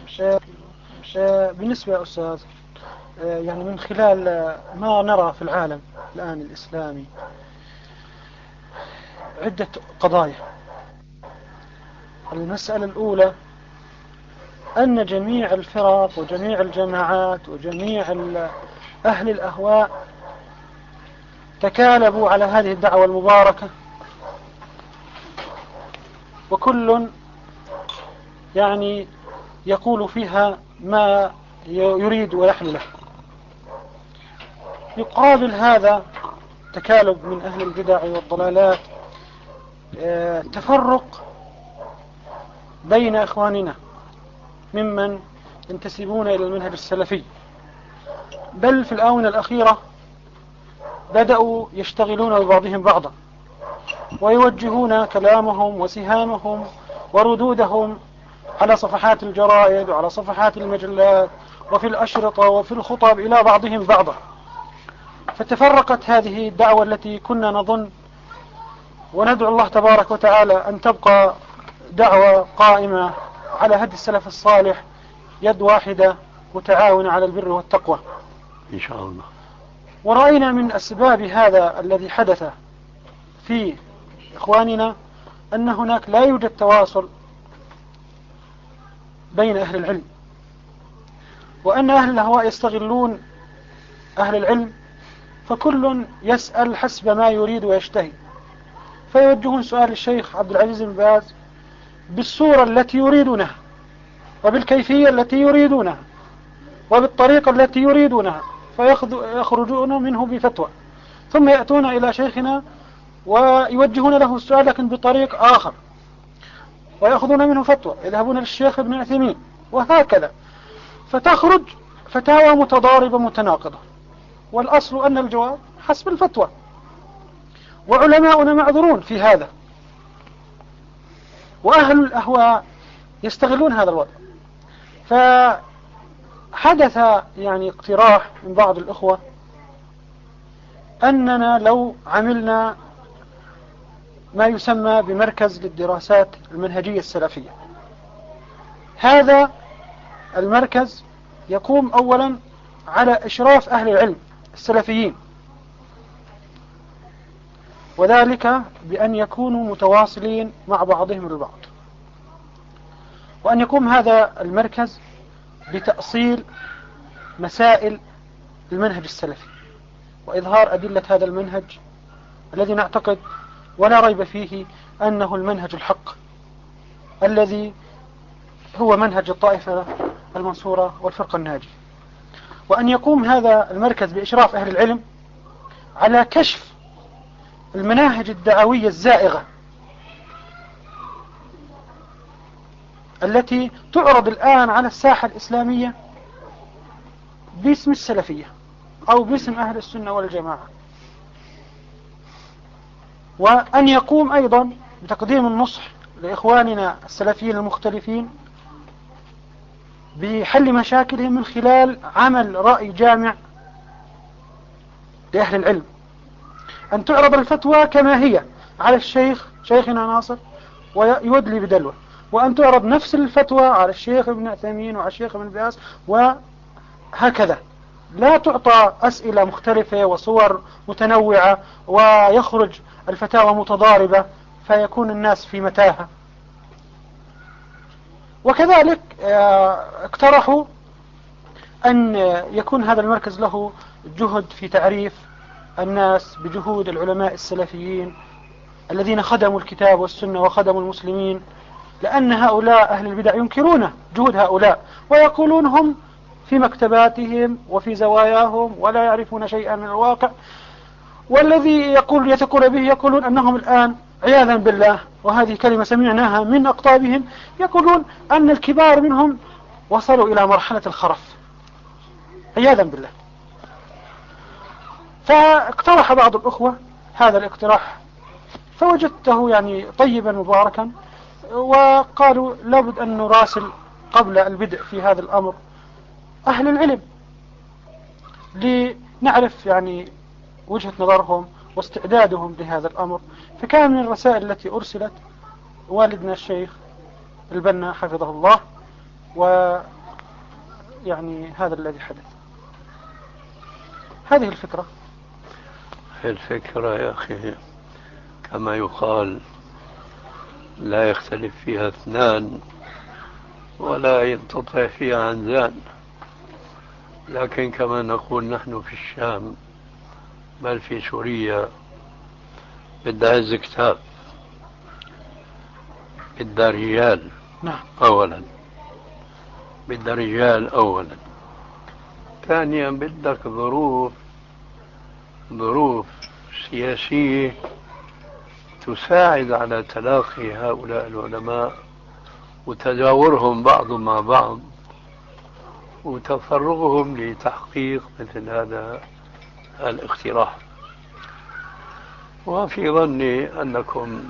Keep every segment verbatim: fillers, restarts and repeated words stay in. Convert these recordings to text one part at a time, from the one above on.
بالنسبة يا أستاذ، يعني من خلال ما نرى في العالم الآن الإسلامي عدة قضايا. المسألة الأولى أن جميع الفرق وجميع الجماعات وجميع أهل الأهواء تكالبوا على هذه الدعوة المباركة، وكل يعني يقول فيها ما يريد ويحل له. يقابل هذا تكالب من أهل البدع والضلالات، تفرق بين إخواننا ممن ينتسبون إلى المنهج السلفي، بل في الآونة الأخيرة بدأوا يشتغلون ببعضهم بعضا ويوجهون كلامهم وسهامهم وردودهم على صفحات الجرائد وعلى صفحات المجلات وفي الأشرطة وفي الخطب إلى بعضهم بعضا. فتفرقت هذه الدعوة التي كنا نظن وندعو الله تبارك وتعالى أن تبقى دعوة قائمة على هدي السلف الصالح، يد واحدة متعاونة على البر والتقوى إن شاء الله. ورأينا من أسباب هذا الذي حدث في إخواننا أن هناك لا يوجد تواصل بين أهل العلم، وأن أهل الهواء يستغلون أهل العلم، فكل يسأل حسب ما يريد ويشتهي، فيوجهون سؤال الشيخ عبد العزيز بن باز بالصورة التي يريدونها وبالكيفية التي يريدونها وبالطريقة التي يريدونها، فيخرجون منه بفتوى، ثم يأتون إلى شيخنا ويوجهون له السؤال لكن بطريق آخر، ويأخذون منه فتوى، يذهبون للشيخ ابن عثيمين، وهكذا. فتخرج فتاوى متضاربة متناقضة، والأصل أن الجواب حسب الفتوى، وعلماؤنا معذورون في هذا، وأهل الأهواء يستغلون هذا الوضع. فحدث يعني اقتراح من بعض الأخوة أننا لو عملنا ما يسمى بمركز للدراسات المنهجية السلفية. هذا المركز يقوم أولا على إشراف أهل العلم السلفيين، وذلك بأن يكونوا متواصلين مع بعضهم البعض، وأن يقوم هذا المركز بتأصيل مسائل المنهج السلفي وإظهار أدلة هذا المنهج الذي نعتقد ولا ريب فيه أنه المنهج الحق الذي هو منهج الطائفة المنصورة والفرقة الناجية. وأن يقوم هذا المركز بإشراف أهل العلم على كشف المناهج الدعوية الزائغة التي تعرض الآن على الساحة الإسلامية باسم السلفية أو باسم أهل السنة والجماعة. وأن يقوم أيضا بتقديم النصح لإخواننا السلفيين المختلفين بحل مشاكلهم من خلال عمل رأي جامع لأهل العلم، أن تعرض الفتوى كما هي على الشيخ شيخنا ناصر ويودلي بدلوه، وأن تعرض نفس الفتوى على الشيخ ابن عثيمين وعلى الشيخ ابن باز، وهكذا. لا تعطى أسئلة مختلفة وصور متنوعة ويخرج الفتاوى متضاربة فيكون الناس في متاهة. وكذلك اقترحوا أن يكون هذا المركز له جهد في تعريف الناس بجهود العلماء السلفيين الذين خدموا الكتاب والسنة وخدموا المسلمين، لأن هؤلاء أهل البدع ينكرون جهود هؤلاء ويقولون هم في مكتباتهم وفي زواياهم ولا يعرفون شيئا من الواقع، والذي يقول يثقون به يقولون أنهم الآن عياذا بالله، وهذه كلمة سمعناها من أقطابهم، يقولون أن الكبار منهم وصلوا إلى مرحلة الخرف عياذا بالله. فاقترح بعض الأخوة هذا الاقتراح فوجدته يعني طيبا مباركا، وقالوا لابد أن نراسل قبل البدء في هذا الأمر أهل العلم لنعرف يعني وجهة نظرهم واستعدادهم لهذا الأمر. فكان من الرسائل التي أرسلت والدنا الشيخ البنا حفظه الله يعني هذا الذي حدث. هذه الفكرة. الفكرة يا أخي كما يقال لا يختلف فيها اثنان ولا ينتطع فيها عنزان، لكن كما نقول نحن في الشام بل في سوريا بدها هز كتاب، بدها رجال. نعم. أولا بدها رجال أولا، ثانيا بدك ظروف ظروف سياسية تساعد على تلاقي هؤلاء العلماء وتجاورهم بعض مع بعض وتفرغهم لتحقيق مثل هذا الاقتراح. وفي ظني أنكم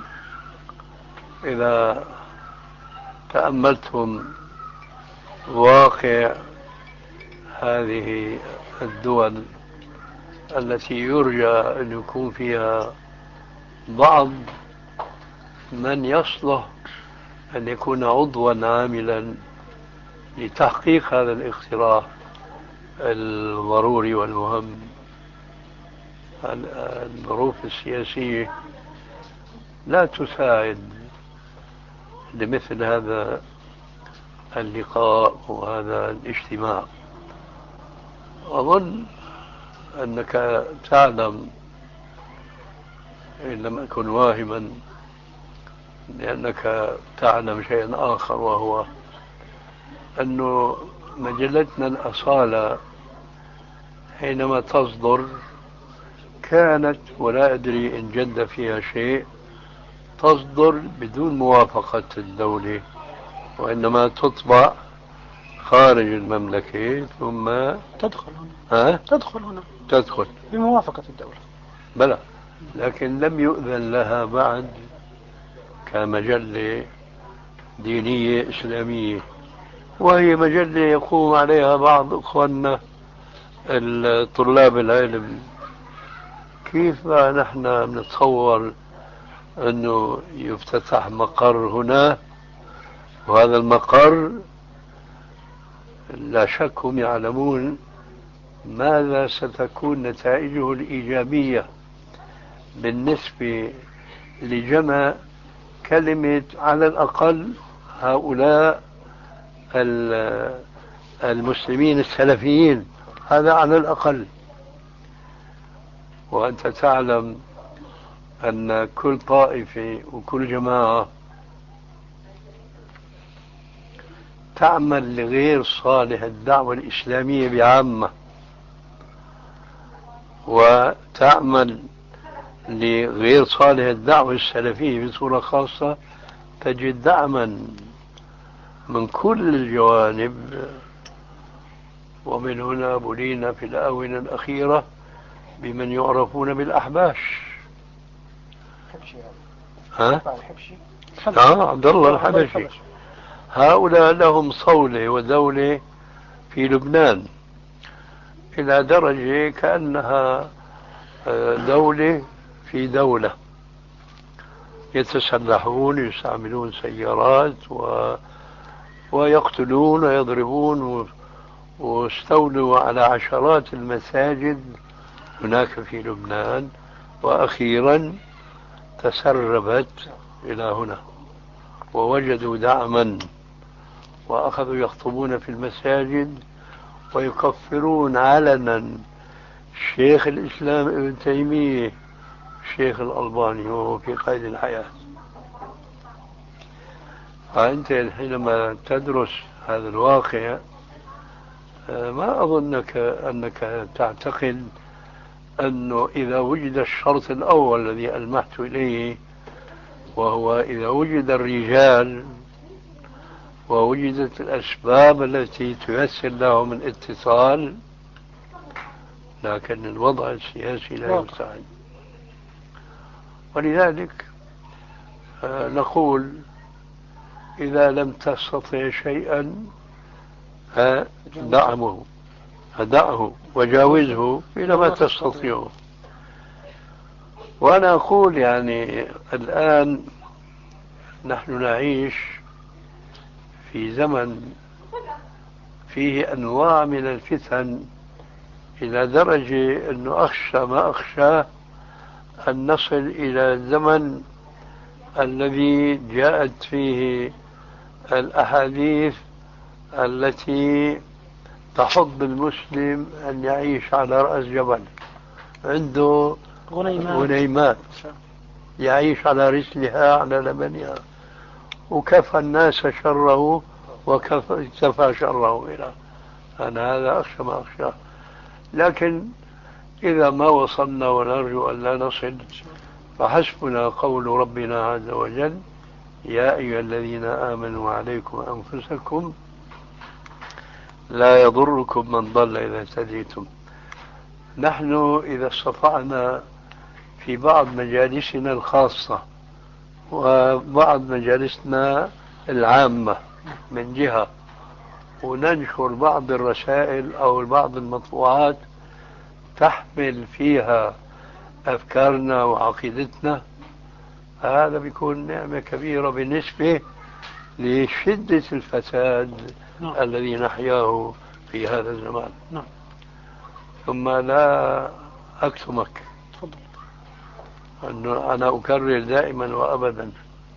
إذا تأملتم واقع هذه الدول التي يرجى أن يكون فيها بعض من يصلح أن يكون عضوا عاملا لتحقيق هذا الاقتراح الضروري والمهم، الظروف السياسية لا تساعد لمثل هذا اللقاء وهذا الاجتماع. أظن أنك تعلم إن لم أكن واهما لأنك تعلم شيئا آخر، وهو أن مجلتنا الأصالة حينما تصدر كانت، ولا أدري إن جد فيها شيء، تصدر بدون موافقة الدولة، وإنما تطبع خارج المملكة ثم تدخل هنا. ها؟ تدخل هنا تدخل بموافقة الدولة. بلى، لكن لم يؤذن لها بعد كمجلة دينية إسلامية، وهي مجلة يقوم عليها بعض إخواننا الطلاب العلم. كيف نحن نتصور أنه يفتتح مقر هنا، وهذا المقر لا شك هم يعلمون ماذا ستكون نتائجه الإيجابية بالنسبة لجمع كلمة على الأقل هؤلاء المسلمين السلفيين، هذا على الأقل. وأنت تعلم أن كل طائفة وكل جماعة تعمل لغير صالح الدعوة الإسلامية بعامة، وتعمل لغير صالح الدعوة السلفية بصورة خاصة، تجد دعما من كل الجوانب. ومن هنا بلينا في الآونة الأخيرة بمن يعرفون بالأحباش. ها؟ آه عبد الله الحبشي. هؤلاء لهم صولة ودولة في لبنان إلى درجة كأنها دولة في دولة، يتسلحون، يستعملون سيارات و... ويقتلون ويضربون، واستولوا على عشرات المساجد هناك في لبنان، وأخيرا تسربت إلى هنا ووجدوا دعما، وأخذوا يخطبون في المساجد ويكفرون علنا شيخ الإسلام ابن تيمية، الشيخ الألباني وهو في قيد الحياة. فأنت حينما تدرس هذا الواقع ما أظنك أنك تعتقد أنه إذا وجد الشرط الأول الذي ألمحت إليه، وهو إذا وجد الرجال ووجدت الأسباب التي تيسر لهم الاتصال، لكن الوضع السياسي لا يساعد. ولذلك نقول إذا لم تستطع شيئا دعمه دعه وجاوزه إلى ما تستطيعه. وأنا أقول يعني الآن نحن نعيش في زمن فيه أنواع من الفتن إلى درجة أنه أخشى ما أخشاه أن نصل إلى الزمن الذي جاءت فيه الأحاديث التي تحض المسلم أن يعيش على رأس جبل عنده غنيمات يعيش على رسلها على لبنها، وكفى الناس شره وكفى شره إلى أنا هذا أخشى ما أخشى. لكن إذا ما وصلنا ونرجو أن لا نصل فحسبنا قول ربنا عز وجل يا أيها الذين آمنوا عليكم أنفسكم لا يضركم من ضل إذا اهتديتم. نحن إذا استطعنا في بعض مجالسنا الخاصة وبعض مجالسنا العامة من جهة وننشر بعض الرسائل أو بعض المطبوعات تحمل فيها أفكارنا وعقيدتنا، هذا بيكون نعمة كبيرة بالنسبة لشدة الفساد نعم. الذي نحياه في هذا الزمان نعم. ثم لا أكتمك تفضل أنه أنا أكرر دائما وأبدا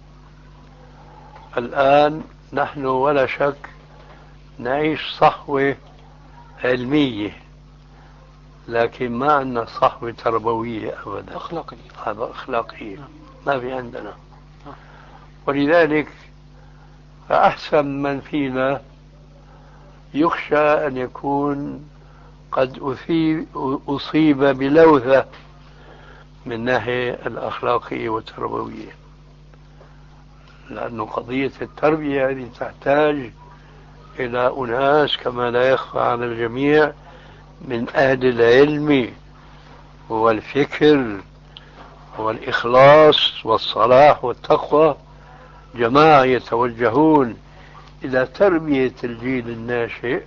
الآن نحن ولا شك نعيش صحوة علمية، لكن ما عندنا صحوة تربوية أبدا أخلاقية. هذا أخلاقية نعم. ما في عندنا نعم. ولذلك أحسن من فينا يخشى أن يكون قد أصيب, أصيب بلوثة من ناحية الأخلاقية والتربوية، لأن قضية التربية هذه تحتاج إلى أناس كما لا يخفى على الجميع من أهل العلم والفكر والإخلاص والصلاح والتقوى، جماعة يتوجهون إلى تربية الجيل الناشئ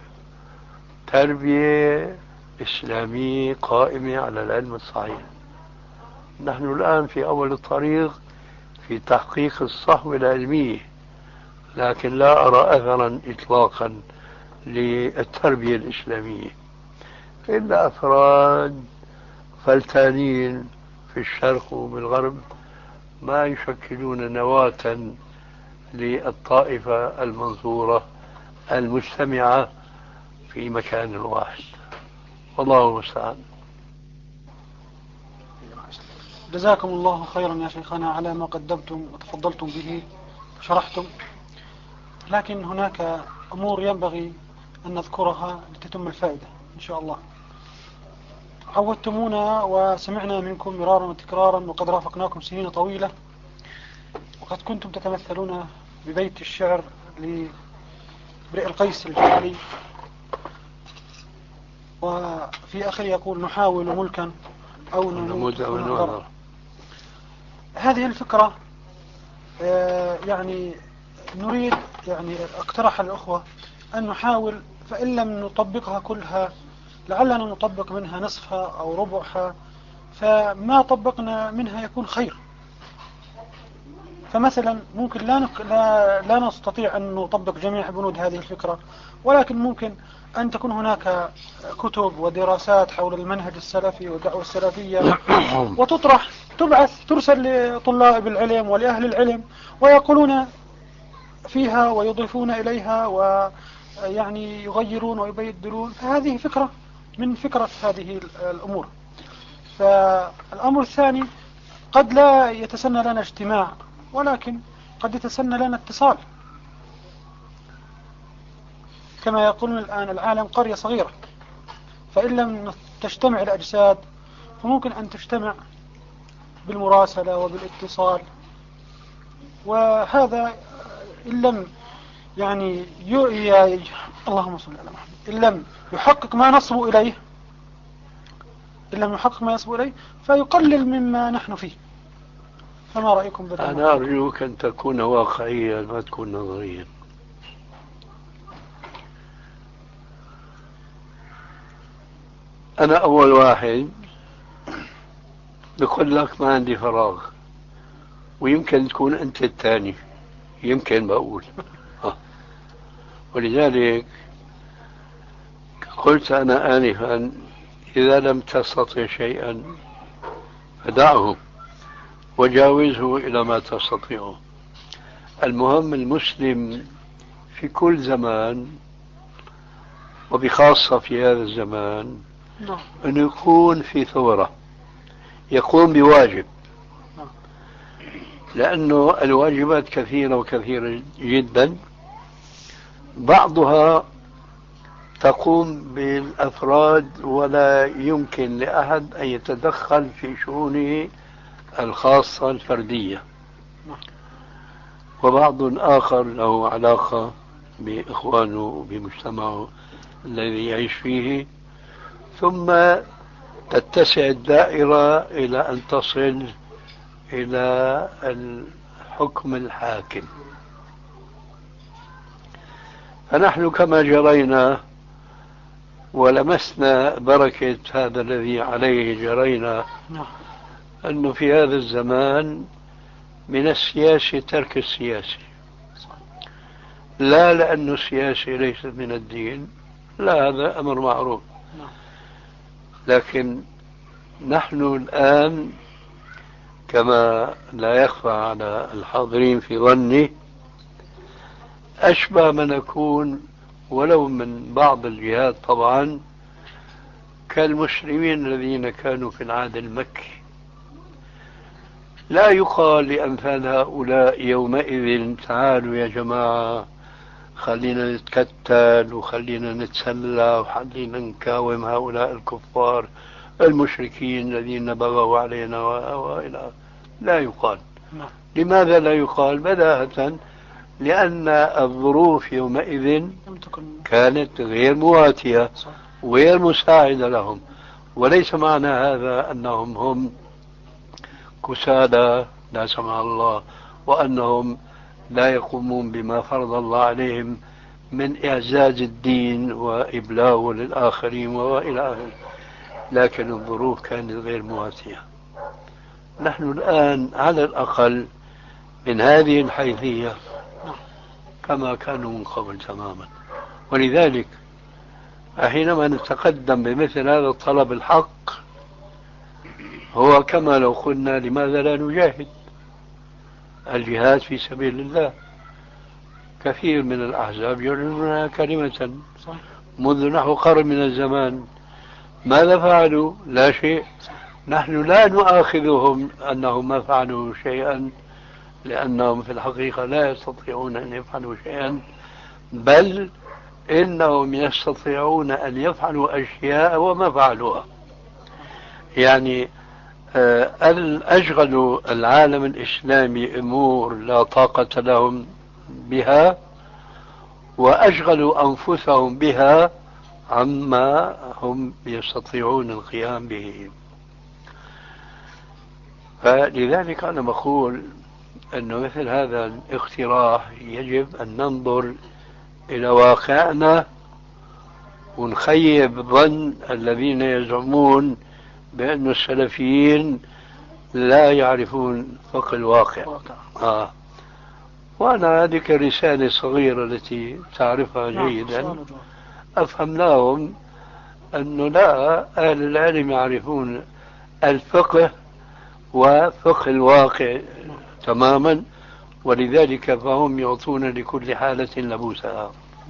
تربية إسلامية قائمة على العلم الصحيح. نحن الآن في أول الطريق في تحقيق الصحوة العلمية، لكن لا أرى أثرا إطلاقا للتربية الإسلامية إلا أفراد فلتانين في الشرق وبالغرب ما يشكلون نواة للطائفة المنصورة المجتمعة في مكان واحد، والله المستعان. جزاكم الله خيرا يا شيخنا على ما قدمتم وتفضلتم به وشرحتم، لكن هناك أمور ينبغي أن نذكرها لتتم الفائدة إن شاء الله. عودتمونا وسمعنا منكم مرارا وتكرارا وقد رافقناكم سنين طويلة، وقد كنتم تتمثلون ببيت الشعر لامرئ القيس الجمالي، وفي آخر يقول نحاول ملكا أو نموت ونغرر. هذه الفكرة يعني نريد يعني اقترح الأخوة أن نحاول، فإن لم نطبقها كلها لعلنا نطبق منها نصفها أو ربعها، فما طبقنا منها يكون خير. فمثلا ممكن لا, نك... لا... لا نستطيع أن نطبق جميع بنود هذه الفكرة، ولكن ممكن أن تكون هناك كتب ودراسات حول المنهج السلفي والدعوة السلفية وتطرح تبعث ترسل لطلاب العلم ولأهل العلم ويقولون فيها ويضيفون إليها ويعني يغيرون ويبدلون. فهذه فكرة من فكرة هذه الأمور. فالأمر الثاني قد لا يتسنى لنا اجتماع، ولكن قد يتسنى لنا اتصال. كما يقولون الآن العالم قرية صغيرة، فإن لم تجتمع الأجساد فممكن أن تجتمع بالمراسلة وبالاتصال، وهذا إن لم يعني ي... اللهم صل على محمد إن لم يحقق ما نصب إليه إن لم يحقق ما يصب إليه فيقلل مما نحن فيه. فما رأيكم بدل؟ أنا أرجوك أن تكون واقعيا ما تكون نظريا. أنا أول واحد بقول لك ما عندي فراغ، ويمكن تكون أنت الثاني، يمكن بقول ولذلك قلت أنا آنفا إذا لم تستطع شيئا فدعه وجاوزه إلى ما تستطيعه. المهم المسلم في كل زمان وبخاصة في هذا الزمان أن يكون في ثورة، يقوم بواجب، لأنه الواجبات كثيرة وكثيرة جدا، بعضها تقوم بالأفراد ولا يمكن لأحد أن يتدخل في شؤونه الخاصة الفردية، وبعض آخر له علاقة بإخوانه وبمجتمعه الذي يعيش فيه، ثم تتسع الدائرة إلى أن تصل إلى الحكم الحاكم. فنحن كما جرينا ولمسنا بركة هذا الذي عليه جرينا، أنه في هذا الزمان من السياسة ترك السياسة، لا لأن السياسة ليست من الدين، لا، هذا أمر معروف، لكن نحن الآن كما لا يخفى على الحاضرين في ظني أشبه ما نكون ولو من بعض الجهات طبعا كالمسلمين الذين كانوا في العهد المكي. لا يقال لأمثال هؤلاء يومئذ تعالوا يا جماعة خلينا نتكتل وخلينا نتسلى وخلينا نكاوم هؤلاء الكفار المشركين الذين بغوا علينا وإلى. لا يقال. لماذا لا يقال؟ بداهة لأن الظروف يومئذ كانت غير مواتية وغير مساعدة لهم، وليس معنى هذا أنهم هم كسالى لا سمح الله، وأنهم لا يقومون بما فرض الله عليهم من إعزاز الدين وإبلاغه للآخرين وإلى آخره، لكن الظروف كانت غير مواتية. نحن الآن على الأقل من هذه الحيثية كما كانوا من قبل تماما، ولذلك حينما نتقدم بمثل هذا الطلب الحق هو كما لو قلنا لماذا لا نجاهد؟ الجهاد في سبيل الله، كثير من الأحزاب يعلنون كلمة منذ نحو قرن من الزمان، ماذا فعلوا؟ لا شيء. نحن لا نؤاخذهم أنهم ما فعلوا شيئا، لأنهم في الحقيقة لا يستطيعون أن يفعلوا شيئا، بل إنهم يستطيعون أن يفعلوا أشياء وما فعلوها. يعني أشغلوا العالم الإسلامي أمور لا طاقة لهم بها، وأشغلوا أنفسهم بها عما هم يستطيعون القيام به. فلذلك أنا بقول أنه مثل هذا الاقتراح يجب أن ننظر إلى واقعنا ونخيب ظن الذين يزعمون بأن السلفيين لا يعرفون فقه الواقع. آه. وأنا هذه الرسالة الصغيرة التي تعرفها جيدا أفهم لهم أنه لا، أهل العلم يعرفون الفقه وفقه الواقع تماما، ولذلك فهم يعطون لكل حالة لبوسها.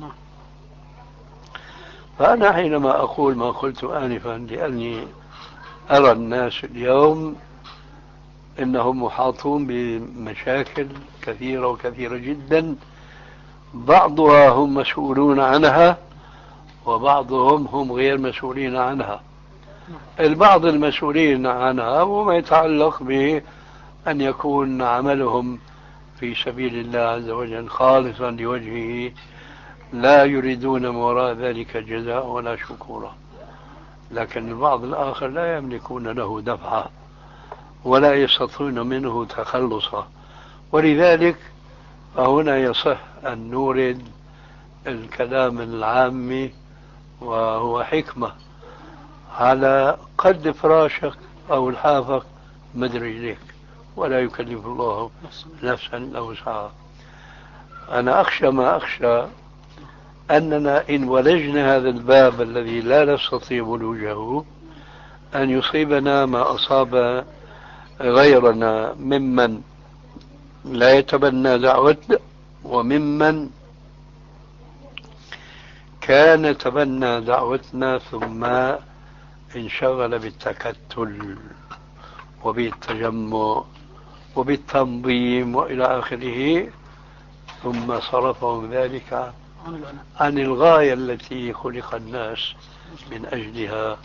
فأنا حينما أقول ما قلت آنفا لأني أرى الناس اليوم إنهم محاطون بمشاكل كثيرة وكثيرة جدا، بعضها هم مسؤولون عنها وبعضهم هم غير مسؤولين عنها. البعض المسؤولين عنها وما يتعلق بأن يكون عملهم في سبيل الله عز وجل خالصا لوجهه، لا يريدون من وراء ذلك جزاء ولا شكورا، لكن البعض الآخر لا يملكون له دفعة ولا يستطيعون منه تخلصا. ولذلك فهنا يصح أن نورد الكلام العامي وهو حكمة على قد فراشك أو الحافك مد رجليك، ولا يكلف الله نفسا إلا وسعها. أنا أخشى ما أخشى أننا إن ولجنا هذا الباب الذي لا نستطيع ولوجه أن يصيبنا ما أصاب غيرنا ممن لا يتبنى دعوتنا وممن كان تبنى دعوتنا ثم انشغل بالتكتل وبالتجمع وبالتنظيم وإلى آخره، ثم صرفهم ذلك عن الغاية التي خلق الناس من أجلها،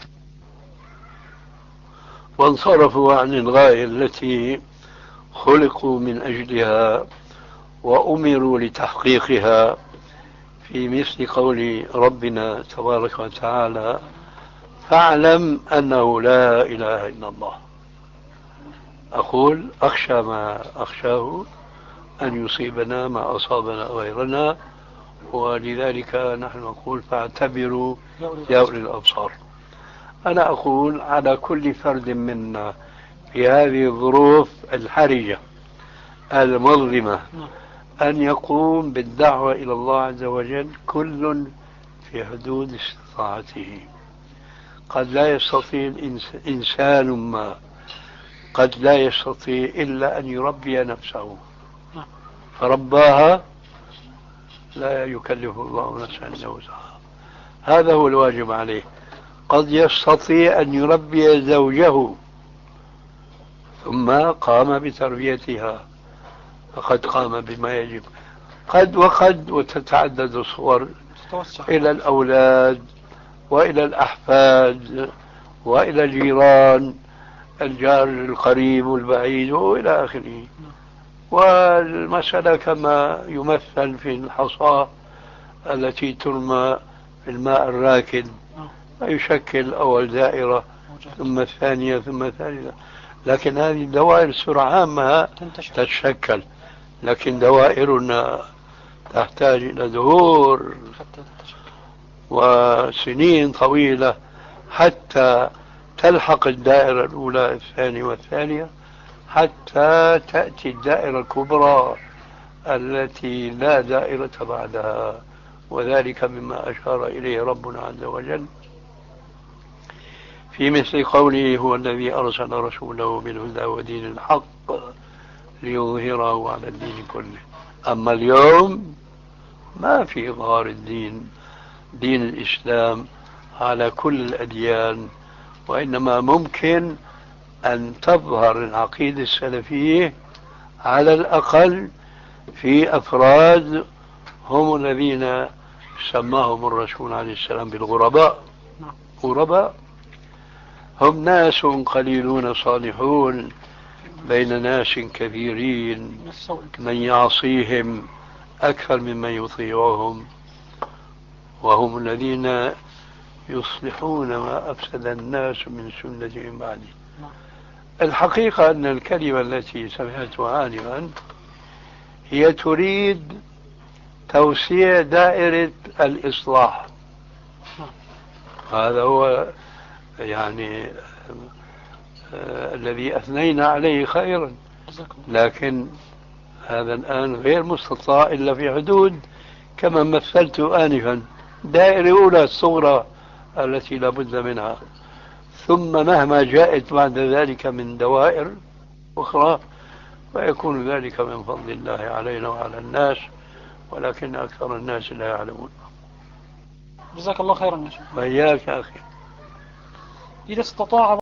وانصرفوا عن الغاية التي خلقوا من أجلها وأمروا لتحقيقها، في مثل قول ربنا تبارك وتعالى: فاعلم أنه لا إله إلا الله. أقول أخشى ما أخشاه أن يصيبنا ما أصابنا غيرنا، ولذلك نحن نقول فاعتبروا يا أولي الأبصار. أنا أقول على كل فرد منا في هذه الظروف الحرجة المظلمة أن يقوم بالدعوة إلى الله عز وجل، كل في حدود استطاعته. قد لا يستطيع الإنسان ما قد لا يستطيع إلا أن يربي نفسه، فرباها لا يكلف الله نفسا إلا وسعها، هذا هو الواجب عليه. قد يستطيع أن يربي زوجه ثم قام بتربيتها، فقد قام بما يجب. قد وقد وتتعدد الصور إلى الأولاد وإلى الأحفاد وإلى الجيران، الجار القريب والبعيد وإلى آخره. والمسألة كما يمثل في الحصاة التي ترمى في الماء الراكد، فيشكل أول دائرة ثم الثانية ثم الثالثة، لكن هذه الدوائر سرعان ما تتشكل، لكن دوائرنا تحتاج إلى دهور وسنين طويلة حتى تلحق الدائرة الأولى الثانية والثانية، حتى تأتي الدائرة الكبرى التي لا دائرة بعدها. وذلك مما أشار إليه ربنا عز وجل في مثل قوله: هو الذي أرسل رسوله بالهدى ودين الحق ليظهره على الدين كله. أما اليوم ما في إظهار الدين، دين الإسلام، على كل الأديان، وإنما ممكن أن تظهر العقيدة السلفية على الأقل في أفراد هم الذين سماهم الرسول عليه السلام بالغرباء. غرباء هم ناس قليلون صالحون بين ناس كثيرين، من يعصيهم أكثر ممن يطيعهم، وهم الذين يصلحون ما أفسد الناس من سنتهم بعدي. الحقيقة أن الكلمة التي سمعتها آنفا هي تريد توسيع دائرة الإصلاح، هذا هو يعني آه الذي أثنينا عليه خيرا، لكن هذا الآن غير مستطاع إلا في حدود كما مثلت آنفا، دائرة أولى الصغرى التي لا بد منها، ثم مهما جاءت بعد ذلك من دوائر أخرى فيكون ذلك من فضل الله علينا وعلى الناس، ولكن أكثر الناس لا يعلمون. جزاك الله خيرا يا شيخ. وإياك يا أخي. إذا استطاع